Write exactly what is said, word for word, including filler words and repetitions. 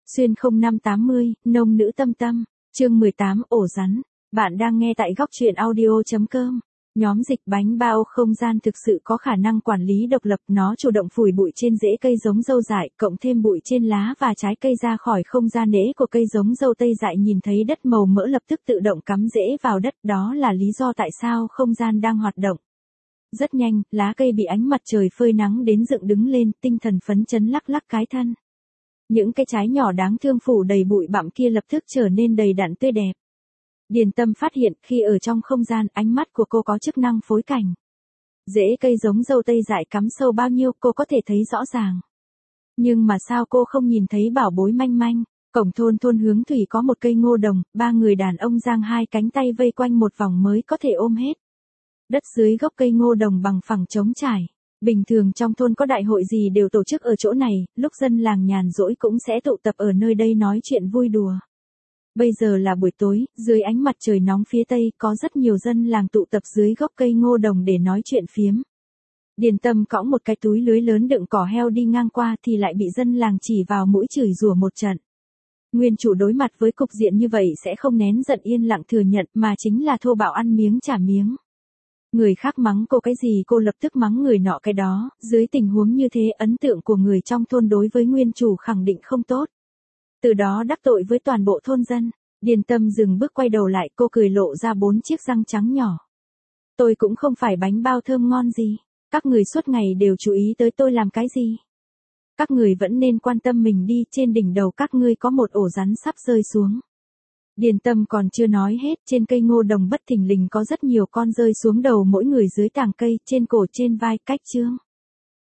Xuyên không năm tám mươi, nông nữ tâm tâm, chương mười tám, ổ rắn. Bạn đang nghe tại góc truyện audio.com. Nhóm dịch bánh bao không gian thực sự có khả năng quản lý độc lập, nó chủ động phủi bụi trên rễ cây giống dâu dại, cộng thêm bụi trên lá và trái cây ra khỏi không gian nễ của cây giống dâu tây dại, nhìn thấy đất màu mỡ lập tức tự động cắm rễ vào đất, đó là lý do tại sao không gian đang hoạt động. Rất nhanh, lá cây bị ánh mặt trời phơi nắng đến dựng đứng lên, tinh thần phấn chấn lắc lắc cái thân. Những cái trái nhỏ đáng thương phủ đầy bụi bặm kia lập tức trở nên đầy đặn tươi đẹp. Điền Tâm phát hiện khi ở trong không gian, ánh mắt của cô có chức năng phối cảnh. Rễ cây giống dâu tây dại cắm sâu bao nhiêu cô có thể thấy rõ ràng. Nhưng mà sao cô không nhìn thấy bảo bối manh manh? Cổng thôn thôn hướng thủy có một cây ngô đồng, ba người đàn ông giang hai cánh tay vây quanh một vòng mới có thể ôm hết. Đất dưới gốc cây ngô đồng bằng phẳng trống trải. Bình thường trong thôn có đại hội gì đều tổ chức ở chỗ này, lúc dân làng nhàn rỗi cũng sẽ tụ tập ở nơi đây nói chuyện vui đùa. Bây giờ là buổi tối, dưới ánh mặt trời nóng phía tây, có rất nhiều dân làng tụ tập dưới gốc cây ngô đồng để nói chuyện phiếm. Điền Tâm cõng một cái túi lưới lớn đựng cỏ heo đi ngang qua thì lại bị dân làng chỉ vào mũi chửi rủa một trận. Nguyên chủ đối mặt với cục diện như vậy sẽ không nén giận yên lặng thừa nhận, mà chính là thô bạo ăn miếng trả miếng. Người khác mắng cô cái gì cô lập tức mắng người nọ cái đó, dưới tình huống như thế ấn tượng của người trong thôn đối với nguyên chủ khẳng định không tốt. Từ đó đắc tội với toàn bộ thôn dân. Điền Tâm dừng bước quay đầu lại, cô cười lộ ra bốn chiếc răng trắng nhỏ. Tôi cũng không phải bánh bao thơm ngon gì. Các người suốt ngày đều chú ý tới tôi làm cái gì. Các người vẫn nên quan tâm mình đi, trên đỉnh đầu các ngươi có một ổ rắn sắp rơi xuống. Điền Tâm còn chưa nói hết, trên cây ngô đồng bất thình lình có rất nhiều con rơi xuống đầu mỗi người dưới tàng cây, trên cổ trên vai, cách chương.